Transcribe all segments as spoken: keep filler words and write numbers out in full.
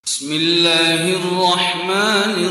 بسم الله الرحمن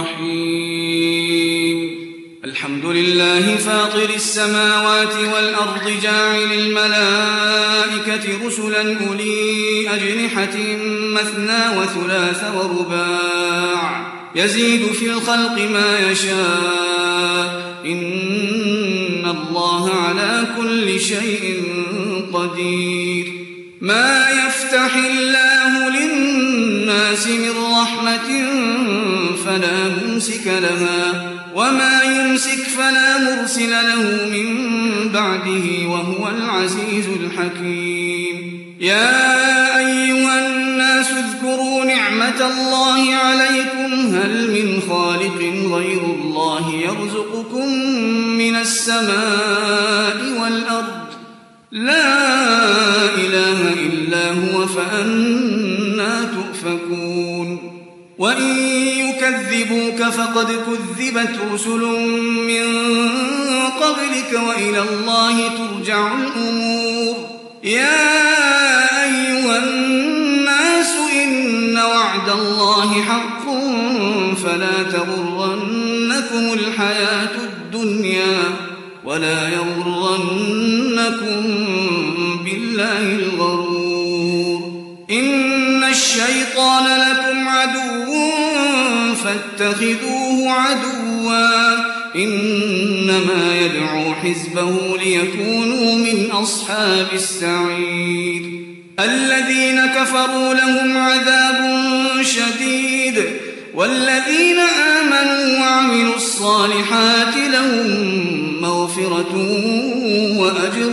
الرحيم الحمد لله فاطر السماوات والأرض جاعل الملائكة رسلا أولي أجنحة مثنى وثلاث ورباع يزيد في الخلق ما يشاء إن الله على كل شيء قدير ما يفتح الله للناس من رحمة فلا ممسك لها وما يمسك فلا مرسل له من بعده وهو العزيز الحكيم يا أيها الناس اذكروا نعمة الله عليكم هل من خالق غير الله يرزقكم من السماء والأرض لا إله إلا هو فأنى تؤفكون وإن يكذبوك فقد كذبت رسل من قبلك وإلى الله ترجع الأمور يا أيها الناس إن وعد الله حق فلا تغرنكم الحياة الدنيا ولا يغرنكم بالله الغرور إن الشيطان لكم عدو فاتخذوه عدوا إنما يدعو حزبه ليكونوا من أصحاب السعير الذين كفروا لهم عذاب شديد والذين آمنوا وعملوا الصالحات لهم مغفرة وأجر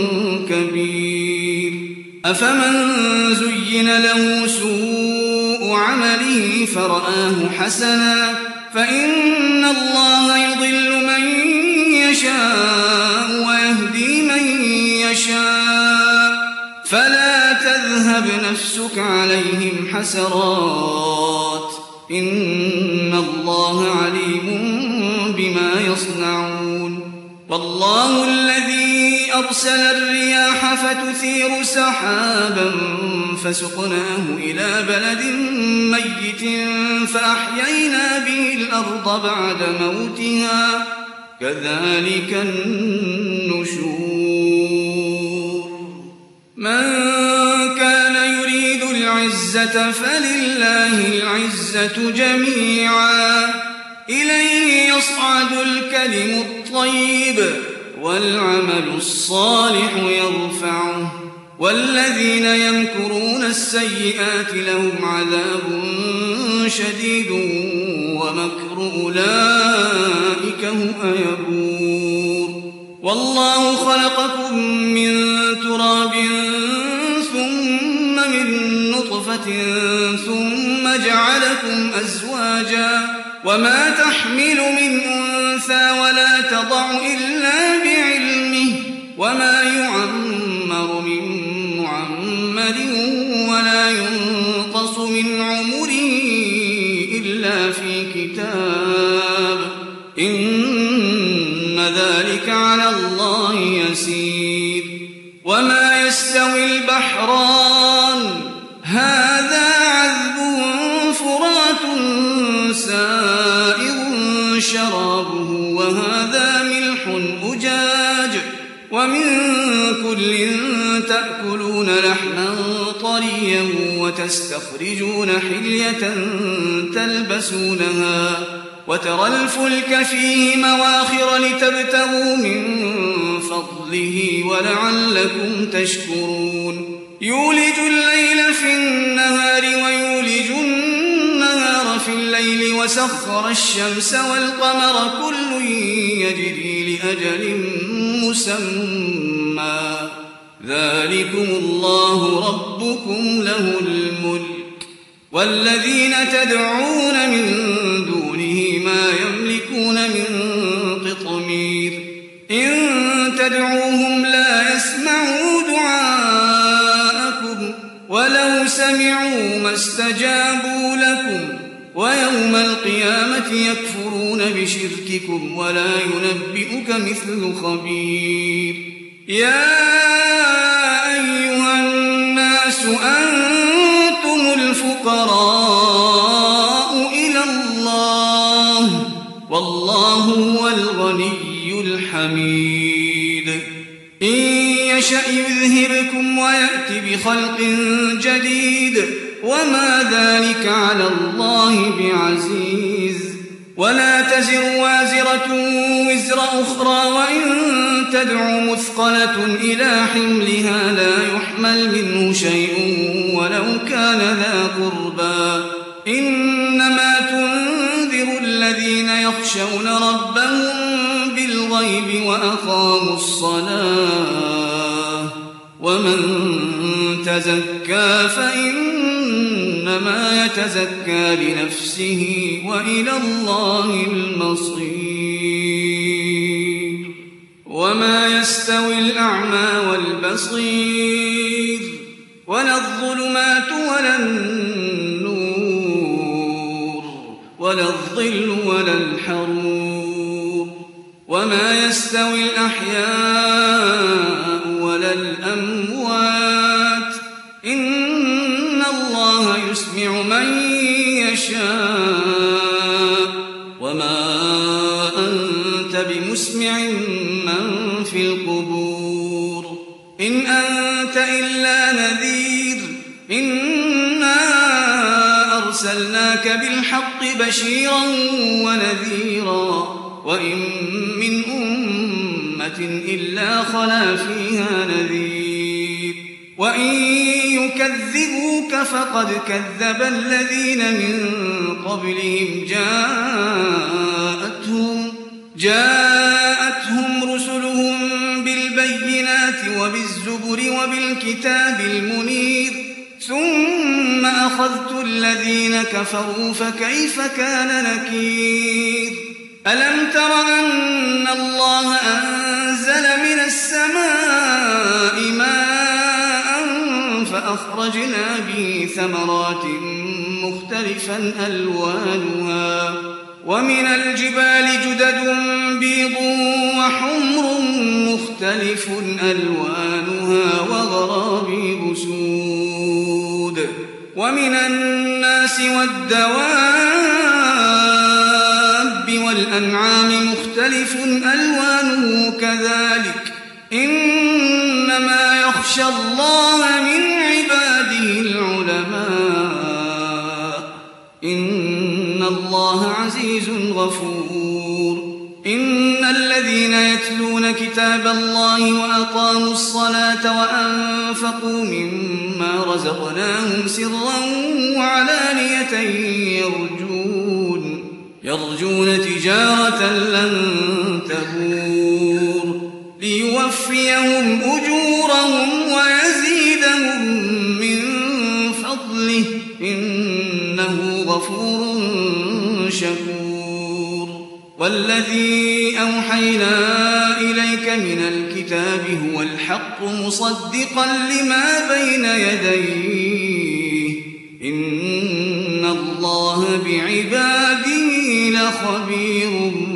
كبير أفمن زين له سوء عمله فرآه حسنا فإن الله يضل من يشاء ويهدي من يشاء فلا تذهب نفسك عليهم حسرات إن الله عليم بما يصنعون والله الذي أرسل الرياح فتثير سحابا فسقناه إلى بلد ميت فأحيينا به الأرض بعد موتها كذلك النشور من كان يريد العزة فلله العزة جميعا إليه يصعد الكلم الطيب والعمل الصالح يرفعه والذين يمكرون السيئات لهم عذاب شديد ومكر أولئك هم يبور والله خلقكم من تراب ثم من نطفة ثم جعلكم أزواجا وما تحمل من أنثى ولا تضع إلا بعلمه وما يعمر من معمر ولا ينقص من عمره إلا في كتاب إن ذلك على الله يسير وما يستوي البحران هذا عذب فرات سائغ شرابه وهذا ملح أجاج ومن كل تأكلون لحما طريا وتستخرجون حلية تلبسونها وترى الفلك فيه مواخر لتبتغوا من فضله ولعلكم تشكرون يولج الليل في النهار ويولج النهار في الليل وسخر الشمس والقمر كل يجري لأجل مسمى ذلكم الله ربكم له الملك والذين تدعون من دونه ما يملكون من قطمير إن تدعوهم لا يسمعوا دعاءكم ولو سمعوا ما استجابوا لكم ويوم القيامة يكفرون بشرككم ولا ينبئك مثل خبير يا أيها الناس أنتم الفقراء الفقراء إلى الله والله هو الغني الحميد إن يشأ يذهبكم ويأت بخلق جديد وما ذلك على الله بعزيز ولا تزر وازرة وزر أخرى وإن تدع مثقلة إلى حملها لا يحمل منه شيء ولو كان ذا قربى إنما تنذر الذين يخشون ربهم بالغيب وأقاموا الصلاة ومن تزكى فإنما يتزكى لنفسه وإلى الله المصير وما يستوي الأعمى والبصير ولا الظلمات ولا النور ولا الظل ولا الحرور وما يستوي الأحياء ولا الأموات إن الله يسمع من يشاء وما أنت بمسمع من في القبور إن أنت إلا نذير إنا أرسلناك بالحق بشيرا ونذيرا وإن من أمة إلا خلا فيها نذير وإن يكذبوك فقد كذب الذين من قبلهم جاءتهم جاءتهم رسلهم بالبينات وبالزبر وبالكتاب المنير ثم أخذت الذين كفروا فكيف كان نكير ألم تر أن الله أنزل من السماء ماء فأخرجنا به ثمرات مختلفا ألوانها ومن الجبال جدد بيض وحمر مختلف ألوانها وغرابيب سود ومن الناس والدواب والأنعام مختلف ألوانه كذلك إنما يخشى الله من عباده العلماء إن الله عزيز غفور إن الذين يتلون كتاب الله وأقاموا الصلاة وأنفقوا مما رزقناهم سرا وعلانية يرجون يرجون تجارة لن تبور ليوفيهم أجورهم ويزيدهم من فضله إنه غفور شكور والذي أوحينا إليك من الكتاب هو الحق مصدقا لما بين يديه إن الله بعباده لخبير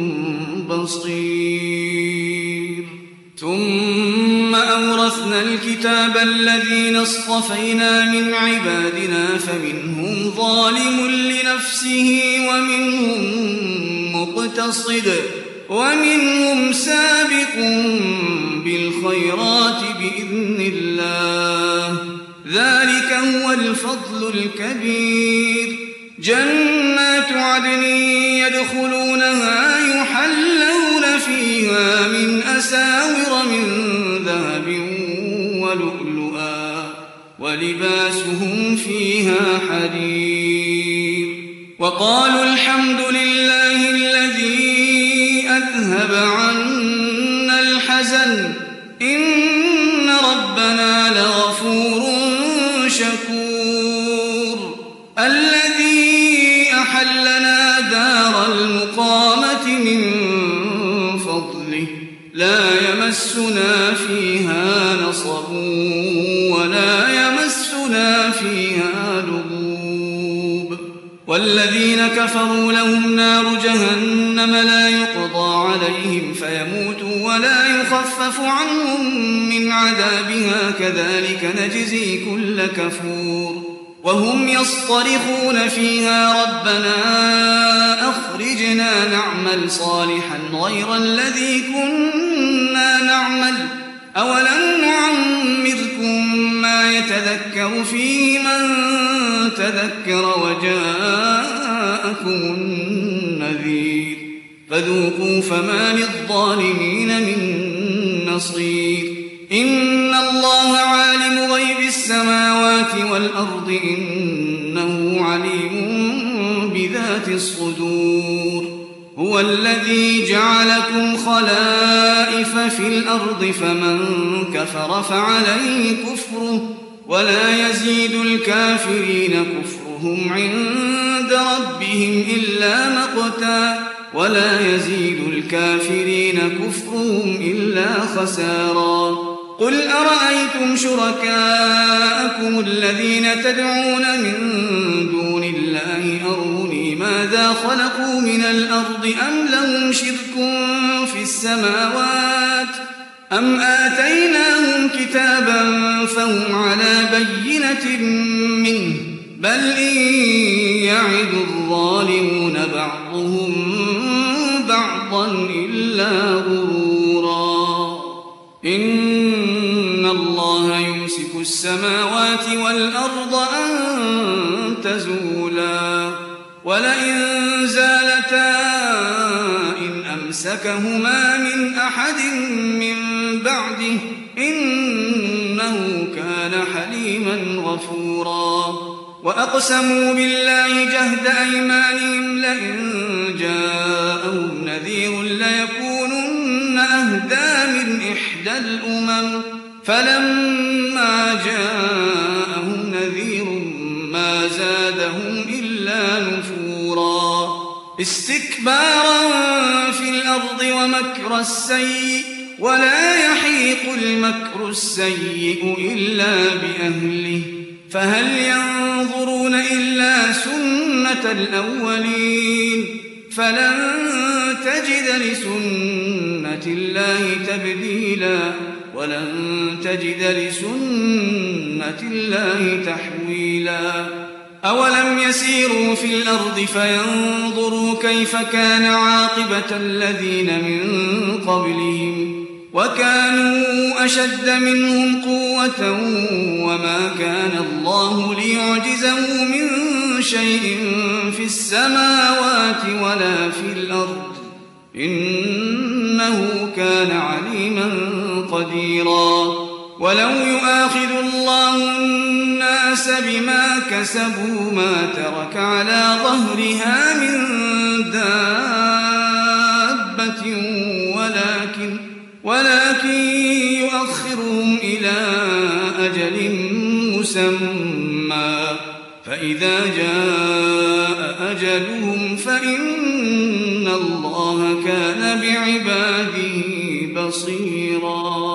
بصير ثم أورثنا الكتاب الذين اصطفينا من عبادنا فمنهم ظالم لنفسه ومنهم مقتصد ومنهم سابق بالخيرات بإذن الله ذلك هو الفضل الكبير جنات عدن يدخلونها يحلون فيها من أساور من ذهب ولؤلؤا ولباسهم فيها حرير وقالوا الحمد لله الذي أذهب عنا الحزن إن ربنا لغفور شكور الذي أحلنا دار المقامة من فضله لا يمسنا فيها نصب ولا يمسنا فيها لغوب والذين كفروا لهم نار جهنم لا يقضى عليهم فيموتوا ولا يخفف عنهم من عذابها كذلك نجزي كل كفور وهم يصطرخون فيها ربنا أخرجنا نعمل صالحا غير الذي كنا نعمل أولم نعمركم ما يتذكر فيه من تذكر وجاءكم النذير فذوقوا فما للظالمين من نصير إن الله عالم غيب السماوات والأرض إنه عليم بذات الصدور هو الذي جعلكم خلائف في الأرض فمن كفر فعليه كفره ولا يزيد الكافرين كفرهم عند ربهم إلا مقتا ولا يزيد الكافرين كفرهم إلا خسارا قل أرأيتم شركاءكم الذين تدعون من دون الله أروني ماذا خلقوا من الأرض أم لهم شرك في السماوات أم آتيناهم كتابا فهم على بينة منه بل إن يعد الظالمون بعضهم بعضا إلا غرورا إن الله يمسك السماوات والأرض أن تزولا ولئن زالتا إن أمسكهما من أحد من بعده إنه كان حليما غفورا وأقسموا بالله جهد أيمانهم لئن جاءهم نذير ليكونن أهدى من إحدى الأمم فلما جاءهم نذير ما زادهم إلا نفورا استكبارا في الأرض ومكر السيء ولا يحيق المكر السيء إلا بأهله فهل ينظرون إلا سنة الأولين فلن تجد لسنة الله تبديلا ولن تجد لسنة الله تحويلا أولم يسيروا في الأرض فينظروا كيف كان عاقبة الذين من قبلهم وكانوا أشد منهم قوة وما كان الله ليعجزه من شيء في السماوات ولا في الأرض إنه كان عليما قديرا ولو يؤاخذ الله الناس بما كسبوا ما ترك على ظهرها من دابة ولكن ولكن يؤخرهم إلى أجل مسمى فإذا جاء أجلهم فإن الله كان بعباده بصيرا